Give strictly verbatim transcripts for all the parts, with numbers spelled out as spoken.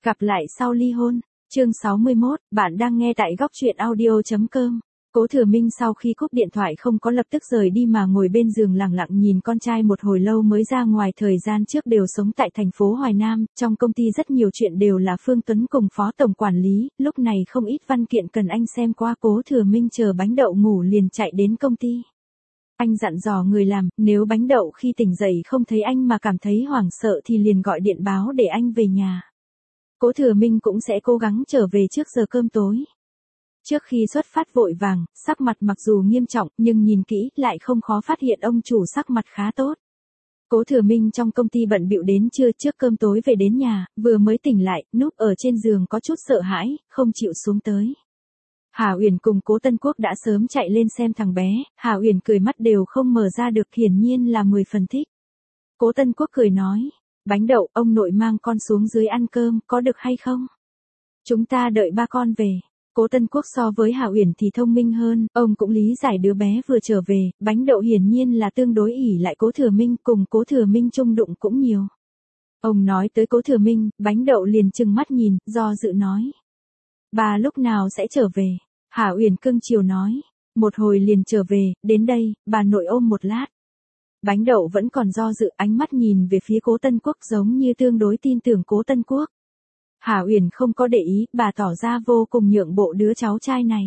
Gặp lại sau ly hôn, chương sáu mươi mốt, bạn đang nghe tại góc truyện audio chấm com. Cố Thừa Minh sau khi cúp điện thoại không có lập tức rời đi mà ngồi bên giường lặng lặng nhìn con trai một hồi lâu mới ra ngoài. Thời gian trước đều sống tại thành phố Hoài Nam, trong công ty rất nhiều chuyện đều là Phương Tuấn cùng phó tổng quản lý, lúc này không ít văn kiện cần anh xem qua. Cố Thừa Minh chờ bánh đậu ngủ liền chạy đến công ty. Anh dặn dò người làm, nếu bánh đậu khi tỉnh dậy không thấy anh mà cảm thấy hoảng sợ thì liền gọi điện báo để anh về nhà. Cố Thừa Minh cũng sẽ cố gắng trở về trước giờ cơm tối. Trước khi xuất phát vội vàng, sắc mặt mặc dù nghiêm trọng nhưng nhìn kỹ lại không khó phát hiện ông chủ sắc mặt khá tốt. Cố Thừa Minh trong công ty bận bịu đến trưa, trước cơm tối về đến nhà, vừa mới tỉnh lại, núp ở trên giường có chút sợ hãi, không chịu xuống tới. Hà Uyển cùng Cố Tân Quốc đã sớm chạy lên xem thằng bé, Hà Uyển cười mắt đều không mở ra được, hiển nhiên là mười phần thích. Cố Tân Quốc cười nói, bánh đậu, ông nội mang con xuống dưới ăn cơm, có được hay không? Chúng ta đợi ba con về. Cố Tân Quốc so với Hà Uyển thì thông minh hơn, ông cũng lý giải đứa bé vừa trở về, bánh đậu hiển nhiên là tương đối ỷ lại Cố Thừa Minh, cùng Cố Thừa Minh chung đụng cũng nhiều. Ông nói tới Cố Thừa Minh, bánh đậu liền trừng mắt nhìn, do dự nói. Bà lúc nào sẽ trở về? Hà Uyển cưng chiều nói, một hồi liền trở về, đến đây, bà nội ôm một lát. Bánh đậu vẫn còn do dự, ánh mắt nhìn về phía Cố Tân Quốc giống như tương đối tin tưởng Cố Tân Quốc. Hà Uyển không có để ý, bà tỏ ra vô cùng nhượng bộ đứa cháu trai này.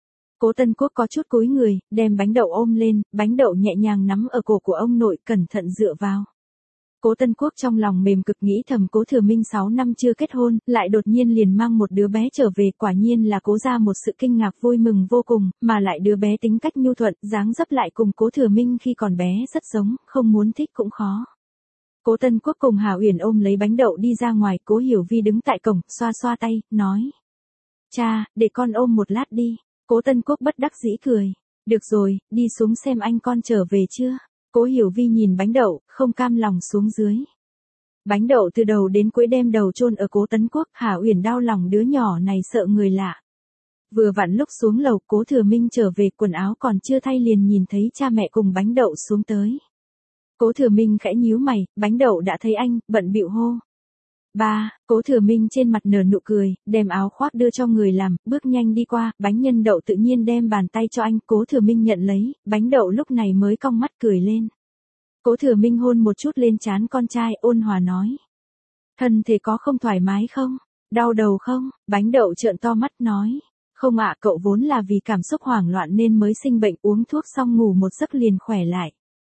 Cố Tân Quốc có chút cúi người, đem bánh đậu ôm lên, bánh đậu nhẹ nhàng nắm ở cổ của ông nội, cẩn thận dựa vào. Cố Tân Quốc trong lòng mềm cực, nghĩ thầm Cố Thừa Minh sáu năm chưa kết hôn, lại đột nhiên liền mang một đứa bé trở về, quả nhiên là Cố ra một sự kinh ngạc vui mừng vô cùng, mà lại đứa bé tính cách nhu thuận, dáng dấp lại cùng Cố Thừa Minh khi còn bé rất giống, không muốn thích cũng khó. Cố Tân Quốc cùng Hà Uyển ôm lấy bánh đậu đi ra ngoài, Cố Hiểu Vi đứng tại cổng, xoa xoa tay, nói. Cha, để con ôm một lát đi. Cố Tân Quốc bất đắc dĩ cười. Được rồi, đi xuống xem anh con trở về chưa. Cố Hiểu Vi nhìn bánh đậu, không cam lòng xuống dưới. Bánh đậu từ đầu đến cuối đem đầu chôn ở Cố Tân Quốc, Hà Uyển đau lòng đứa nhỏ này sợ người lạ. Vừa vặn lúc xuống lầu, Cố Thừa Minh trở về, quần áo còn chưa thay liền nhìn thấy cha mẹ cùng bánh đậu xuống tới. Cố Thừa Minh khẽ nhíu mày, bánh đậu đã thấy anh, bận bịu hô. Ba, Cố Thừa Minh trên mặt nở nụ cười, đem áo khoác đưa cho người làm, bước nhanh đi qua, bánh nhân đậu tự nhiên đem bàn tay cho anh, Cố Thừa Minh nhận lấy, bánh đậu lúc này mới cong mắt cười lên. Cố Thừa Minh hôn một chút lên trán con trai, ôn hòa nói. Thân thể có không thoải mái không? Đau đầu không? Bánh đậu trợn to mắt nói. Không ạ, cậu vốn là vì cảm xúc hoảng loạn nên mới sinh bệnh, uống thuốc xong ngủ một giấc liền khỏe lại.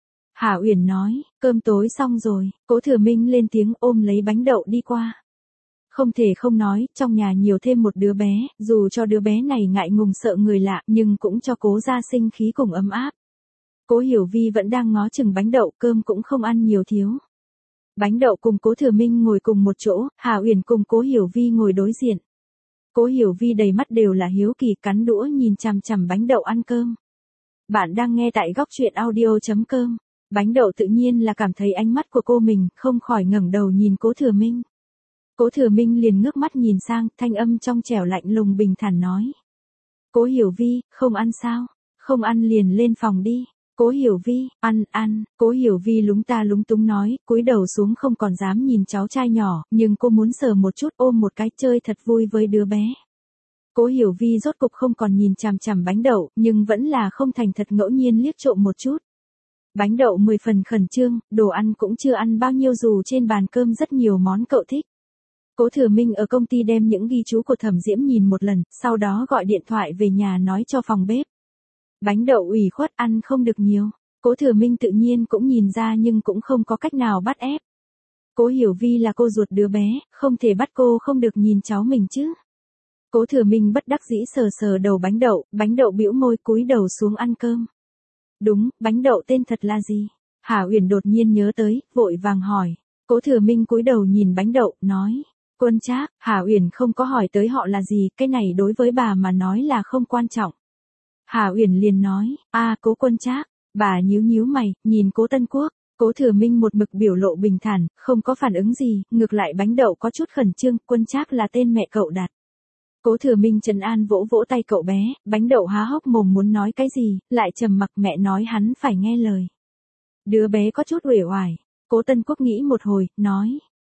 Hà Uyển nói, cơm tối xong rồi, Cố Thừa Minh lên tiếng ôm lấy bánh đậu đi qua. Không thể không nói, trong nhà nhiều thêm một đứa bé, dù cho đứa bé này ngại ngùng sợ người lạ, nhưng cũng cho Cố gia sinh khí cùng ấm áp. Cố Hiểu Vi vẫn đang ngó chừng bánh đậu, cơm cũng không ăn nhiều thiếu. Bánh đậu cùng Cố Thừa Minh ngồi cùng một chỗ, Hà Uyển cùng Cố Hiểu Vi ngồi đối diện. Cố Hiểu Vi đầy mắt đều là hiếu kỳ, cắn đũa nhìn chằm chằm bánh đậu ăn cơm. Bạn đang nghe tại góc truyện audio chấm com. Bánh đậu tự nhiên là cảm thấy ánh mắt của cô mình, không khỏi ngẩng đầu nhìn Cố Thừa Minh. Cố Thừa Minh liền ngước mắt nhìn sang, thanh âm trong trẻo lạnh lùng bình thản nói. Cố Hiểu Vi, không ăn sao? Không ăn liền lên phòng đi. Cố Hiểu Vi, ăn, ăn. Cố Hiểu Vi lúng ta lúng túng nói, cúi đầu xuống không còn dám nhìn cháu trai nhỏ, nhưng cô muốn sờ một chút, ôm một cái, chơi thật vui với đứa bé. Cố Hiểu Vi rốt cục không còn nhìn chằm chằm bánh đậu, nhưng vẫn là không thành thật ngẫu nhiên liếc trộm một chút. Bánh đậu mười phần khẩn trương, đồ ăn cũng chưa ăn bao nhiêu dù trên bàn cơm rất nhiều món cậu thích. Cố Thừa Minh ở công ty đem những ghi chú của Thẩm Diễm nhìn một lần, sau đó gọi điện thoại về nhà nói cho phòng bếp. Bánh đậu ủy khuất ăn không được nhiều. Cố Thừa Minh tự nhiên cũng nhìn ra nhưng cũng không có cách nào bắt ép. Cố Hiểu Vi là cô ruột đứa bé, không thể bắt cô không được nhìn cháu mình chứ. Cố Thừa Minh bất đắc dĩ sờ sờ đầu bánh đậu, bánh đậu bĩu môi cúi đầu xuống ăn cơm. Đúng, bánh đậu tên thật là gì? Hà Uyển đột nhiên nhớ tới, vội vàng hỏi. Cố Thừa Minh cúi đầu nhìn bánh đậu, nói. Quân Trác. Hà Uyển không có hỏi tới họ là gì, cái này đối với bà mà nói là không quan trọng. Hà Uyển liền nói, a à, Cố Quân Trác. Bà nhíu nhíu mày, nhìn Cố Tân Quốc. Cố Thừa Minh một mực biểu lộ bình thản, không có phản ứng gì, ngược lại bánh đậu có chút khẩn trương, Quân Trác là tên mẹ cậu đặt. Cố Thừa Minh trấn an vỗ vỗ tay cậu bé, bánh đậu há hốc mồm muốn nói cái gì, lại trầm mặc, mẹ nói hắn phải nghe lời. Đứa bé có chút uể oải. Cố Tân Quốc nghĩ một hồi, nói,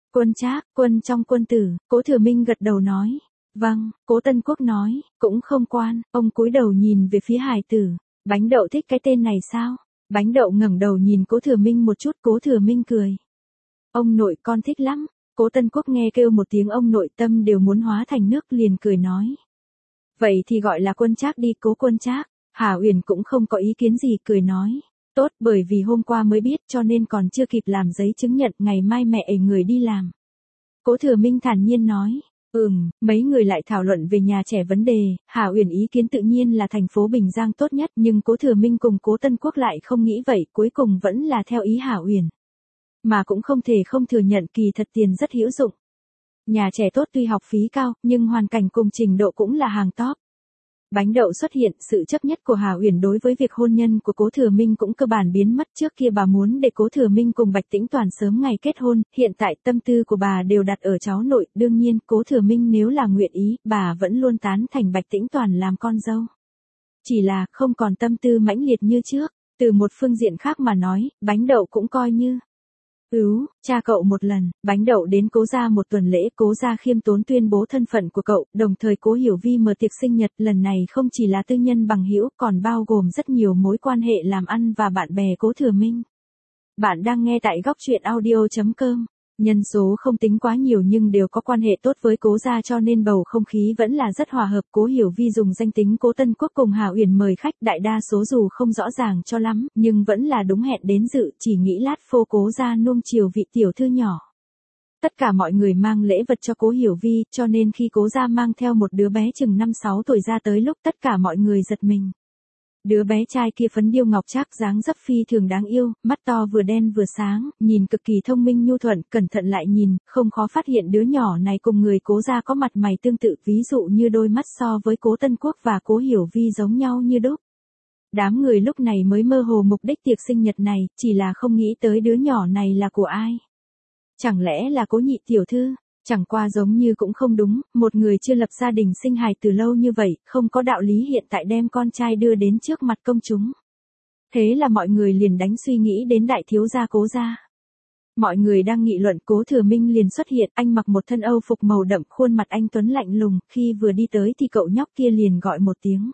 Quân Trác, quân trong quân tử, Cố Thừa Minh gật đầu nói. Vâng, Cố Tân Quốc nói, cũng không quan, ông cúi đầu nhìn về phía hài tử. Bánh đậu thích cái tên này sao? Bánh đậu ngẩng đầu nhìn Cố Thừa Minh một chút, Cố Thừa Minh cười. Ông nội con thích lắm. Cố Tân Quốc nghe kêu một tiếng ông nội tâm đều muốn hóa thành nước liền cười nói. Vậy thì gọi là Quân Trác đi, Cố Quân Trác. Hà Uyển cũng không có ý kiến gì, cười nói. Tốt, bởi vì hôm qua mới biết cho nên còn chưa kịp làm giấy chứng nhận, ngày mai mẹ ấy người đi làm. Cố Thừa Minh thản nhiên nói. Ừm, mấy người lại thảo luận về nhà trẻ vấn đề, Hà Uyển ý kiến tự nhiên là thành phố Bình Giang tốt nhất, nhưng Cố Thừa Minh cùng Cố Tân Quốc lại không nghĩ vậy, cuối cùng vẫn là theo ý Hà Uyển. Mà cũng không thể không thừa nhận kỳ thật tiền rất hữu dụng. Nhà trẻ tốt tuy học phí cao, nhưng hoàn cảnh cùng trình độ cũng là hàng top. Bánh đậu xuất hiện, sự chấp nhất của Hà Uyển đối với việc hôn nhân của Cố Thừa Minh cũng cơ bản biến mất. Trước kia bà muốn để Cố Thừa Minh cùng Bạch Tĩnh Toàn sớm ngày kết hôn, hiện tại tâm tư của bà đều đặt ở cháu nội, đương nhiên Cố Thừa Minh nếu là nguyện ý, bà vẫn luôn tán thành Bạch Tĩnh Toàn làm con dâu. Chỉ là không còn tâm tư mãnh liệt như trước, từ một phương diện khác mà nói, bánh đậu cũng coi như Ứu, cha cậu một lần, bánh đậu đến Cố gia một tuần lễ, Cố gia khiêm tốn tuyên bố thân phận của cậu, đồng thời Cố Hiểu Vi mở tiệc sinh nhật, lần này không chỉ là tư nhân bằng hữu, còn bao gồm rất nhiều mối quan hệ làm ăn và bạn bè Cố Thừa Minh. Bạn đang nghe tại góc truyện audio chấm com. Nhân số không tính quá nhiều nhưng đều có quan hệ tốt với Cố gia cho nên bầu không khí vẫn là rất hòa hợp. Cố Hiểu Vi dùng danh tính Cố Tân Quốc cùng Hà Uyển mời khách, đại đa số dù không rõ ràng cho lắm, nhưng vẫn là đúng hẹn đến dự, chỉ nghĩ lát phô Cố gia nuông chiều vị tiểu thư nhỏ. Tất cả mọi người mang lễ vật cho Cố Hiểu Vi, cho nên khi Cố gia mang theo một đứa bé chừng năm sáu tuổi ra tới lúc tất cả mọi người giật mình. Đứa bé trai kia phấn điêu ngọc trác, dáng dấp phi thường đáng yêu, mắt to vừa đen vừa sáng, nhìn cực kỳ thông minh nhu thuận, cẩn thận lại nhìn, không khó phát hiện đứa nhỏ này cùng người Cố gia có mặt mày tương tự, ví dụ như đôi mắt so với Cố Tân Quốc và Cố Hiểu Vi giống nhau như đúc. Đám người lúc này mới mơ hồ mục đích tiệc sinh nhật này, chỉ là không nghĩ tới đứa nhỏ này là của ai. Chẳng lẽ là Cố nhị tiểu thư? Chẳng qua giống như cũng không đúng, một người chưa lập gia đình sinh hài từ lâu như vậy, không có đạo lý hiện tại đem con trai đưa đến trước mặt công chúng. Thế là mọi người liền đánh suy nghĩ đến đại thiếu gia Cố gia. Mọi người đang nghị luận, Cố Thừa Minh liền xuất hiện, anh mặc một thân âu phục màu đậm, khuôn mặt anh tuấn lạnh lùng, khi vừa đi tới thì cậu nhóc kia liền gọi một tiếng.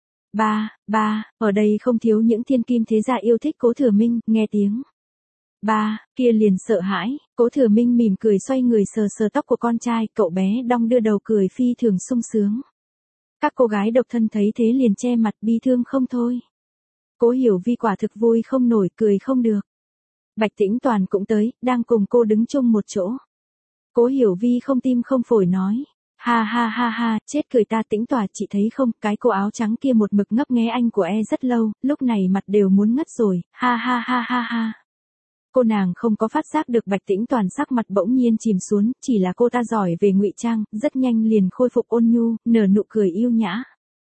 Ba, ba, ở đây không thiếu những thiên kim thế gia yêu thích Cố Thừa Minh, nghe tiếng. Ba, kia liền sợ hãi, Cố Thừa Minh mỉm cười xoay người sờ sờ tóc của con trai, cậu bé đong đưa đầu cười phi thường sung sướng. Các cô gái độc thân thấy thế liền che mặt bi thương không thôi. Cố Hiểu Vi quả thực vui không nổi, cười không được. Bạch Tĩnh Toàn cũng tới, đang cùng cô đứng chung một chỗ. Cố Hiểu Vi không tim không phổi nói. Ha ha ha ha, chết cười ta. Tĩnh Tòa, chị thấy không, cái cô áo trắng kia một mực ngấp nghé anh của e rất lâu, lúc này mặt đều muốn ngất rồi, ha ha ha ha ha. Cô nàng không có phát giác được Bạch Tĩnh Toàn sắc mặt bỗng nhiên chìm xuống, chỉ là cô ta giỏi về ngụy trang, rất nhanh liền khôi phục ôn nhu, nở nụ cười yêu nhã.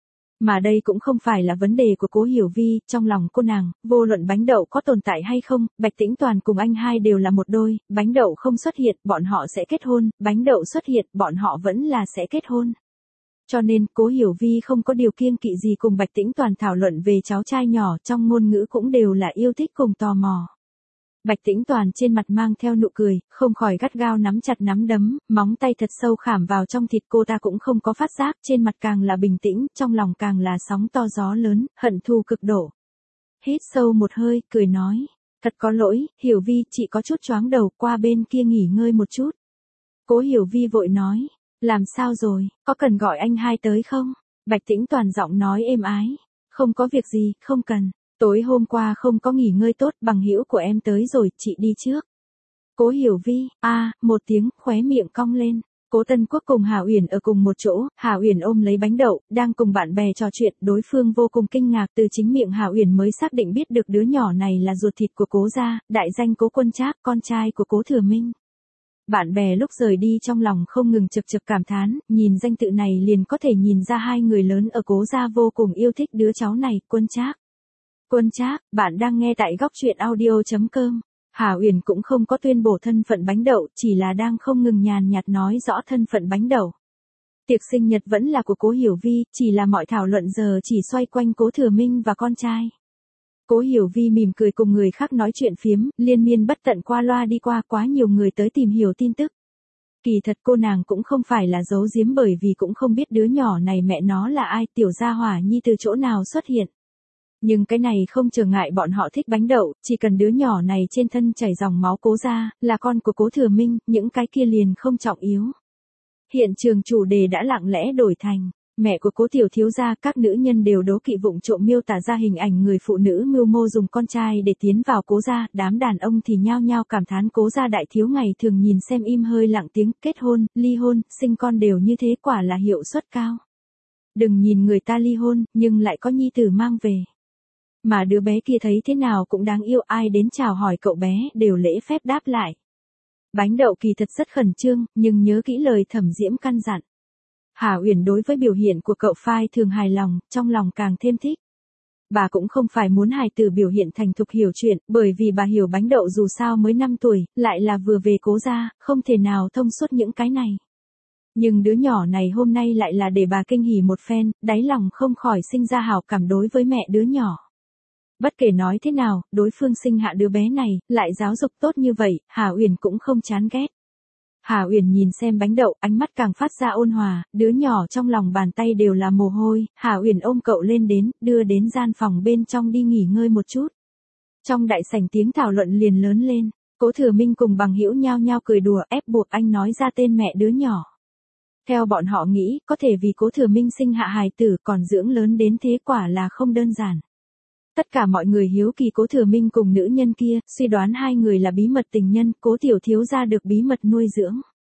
Mà đây cũng không phải là vấn đề của Cố Hiểu Vi, trong lòng cô nàng, vô luận bánh đậu có tồn tại hay không, Bạch Tĩnh Toàn cùng anh hai đều là một đôi, bánh đậu không xuất hiện, bọn họ sẽ kết hôn, bánh đậu xuất hiện, bọn họ vẫn là sẽ kết hôn. Cho nên, Cố Hiểu Vi không có điều kiêng kỵ gì cùng Bạch Tĩnh Toàn thảo luận về cháu trai nhỏ, trong ngôn ngữ cũng đều là yêu thích cùng tò mò. Bạch Tĩnh Toàn trên mặt mang theo nụ cười, không khỏi gắt gao nắm chặt nắm đấm, móng tay thật sâu khảm vào trong thịt, cô ta cũng không có phát giác, trên mặt càng là bình tĩnh, trong lòng càng là sóng to gió lớn, hận thù cực độ. Hít sâu một hơi, cười nói, thật có lỗi, Hiểu Vi, chị có chút choáng đầu, qua bên kia nghỉ ngơi một chút. Cố Hiểu Vi vội nói, làm sao rồi, có cần gọi anh hai tới không? Bạch Tĩnh Toàn giọng nói êm ái, không có việc gì, không cần. Tối hôm qua không có nghỉ ngơi tốt, bằng hữu của em tới rồi, chị đi trước. Cố Hiểu Vi, a, à, một tiếng, khóe miệng cong lên. Cố Tân Quốc cùng Hà Uyển ở cùng một chỗ, Hà Uyển ôm lấy bánh đậu, đang cùng bạn bè trò chuyện, đối phương vô cùng kinh ngạc, từ chính miệng Hà Uyển mới xác định biết được đứa nhỏ này là ruột thịt của Cố gia, đại danh Cố Quân Trác, con trai của Cố Thừa Minh. Bạn bè lúc rời đi trong lòng không ngừng chực chực cảm thán, nhìn danh tự này liền có thể nhìn ra hai người lớn ở Cố gia vô cùng yêu thích đứa cháu này, Quân Trác. Quân Trác, bạn đang nghe tại góc truyện audio chấm com. Hà Uyển cũng không có tuyên bố thân phận bánh đậu, chỉ là đang không ngừng nhàn nhạt nói rõ thân phận bánh đậu. Tiệc sinh nhật vẫn là của Cố Hiểu Vi, chỉ là mọi thảo luận giờ chỉ xoay quanh Cố Thừa Minh và con trai. Cố Hiểu Vi mỉm cười cùng người khác nói chuyện phiếm, liên miên bất tận qua loa đi qua, quá nhiều người tới tìm hiểu tin tức. Kỳ thật cô nàng cũng không phải là giấu giếm, bởi vì cũng không biết đứa nhỏ này mẹ nó là ai, tiểu gia hỏa nhi từ chỗ nào xuất hiện. Nhưng cái này không trở ngại bọn họ thích bánh đậu, chỉ cần đứa nhỏ này trên thân chảy dòng máu Cố gia, là con của Cố Thừa Minh, những cái kia liền không trọng yếu. Hiện trường chủ đề đã lặng lẽ đổi thành, mẹ của Cố tiểu thiếu gia, các nữ nhân đều đố kỵ vụng trộm miêu tả ra hình ảnh người phụ nữ mưu mô dùng con trai để tiến vào Cố gia, đám đàn ông thì nhao nhao cảm thán Cố gia đại thiếu ngày thường nhìn xem im hơi lặng tiếng, kết hôn, ly hôn, sinh con đều như thế, quả là hiệu suất cao. Đừng nhìn người ta ly hôn, nhưng lại có nhi tử mang về. Mà đứa bé kia thấy thế nào cũng đáng yêu, ai đến chào hỏi cậu bé đều lễ phép đáp lại. Bánh đậu kỳ thật rất khẩn trương, nhưng nhớ kỹ lời Thẩm Diễm căn dặn. Hà Uyển đối với biểu hiện của cậu phai thường hài lòng, trong lòng càng thêm thích. Bà cũng không phải muốn hài tử biểu hiện thành thục hiểu chuyện, bởi vì bà hiểu bánh đậu dù sao mới năm tuổi, lại là vừa về Cố gia, không thể nào thông suốt những cái này. Nhưng đứa nhỏ này hôm nay lại là để bà kinh hỉ một phen, đáy lòng không khỏi sinh ra hảo cảm đối với mẹ đứa nhỏ. Bất kể nói thế nào, đối phương sinh hạ đứa bé này, lại giáo dục tốt như vậy, Hà Uyển cũng không chán ghét. Hà Uyển nhìn xem bánh đậu, ánh mắt càng phát ra ôn hòa, đứa nhỏ trong lòng bàn tay đều là mồ hôi, Hà Uyển ôm cậu lên đến, đưa đến gian phòng bên trong đi nghỉ ngơi một chút. Trong đại sảnh tiếng thảo luận liền lớn lên, Cố Thừa Minh cùng bằng hữu nhao nhao cười đùa, ép buộc anh nói ra tên mẹ đứa nhỏ. Theo bọn họ nghĩ, có thể vì Cố Thừa Minh sinh hạ hài tử còn dưỡng lớn đến thế, quả là không đơn giản. Tất cả mọi người hiếu kỳ Cố Thừa Minh cùng nữ nhân kia, suy đoán hai người là bí mật tình nhân, Cố tiểu thiếu gia được bí mật nuôi dưỡng.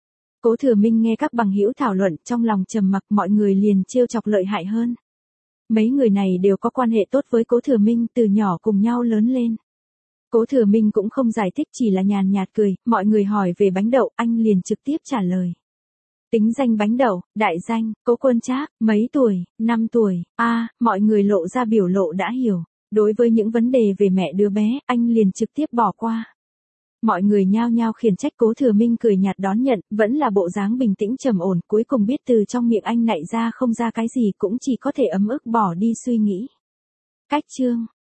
Cố Thừa Minh nghe các bằng hữu thảo luận, trong lòng trầm mặc, mọi người liền trêu chọc lợi hại hơn. Mấy người này đều có quan hệ tốt với Cố Thừa Minh, từ nhỏ cùng nhau lớn lên. Cố Thừa Minh cũng không giải thích, chỉ là nhàn nhạt cười, mọi người hỏi về bánh đậu, anh liền trực tiếp trả lời. Tính danh bánh đậu, đại danh, Cố Quân Trác, mấy tuổi, năm tuổi, a à, mọi người lộ ra biểu lộ đã hiểu. Đối với những vấn đề về mẹ đứa bé, anh liền trực tiếp bỏ qua. Mọi người nhao nhao khiển trách, Cố Thừa Minh cười nhạt đón nhận, vẫn là bộ dáng bình tĩnh trầm ổn, cuối cùng biết từ trong miệng anh nạy ra không ra cái gì, cũng chỉ có thể ấm ức bỏ đi suy nghĩ. Cách chương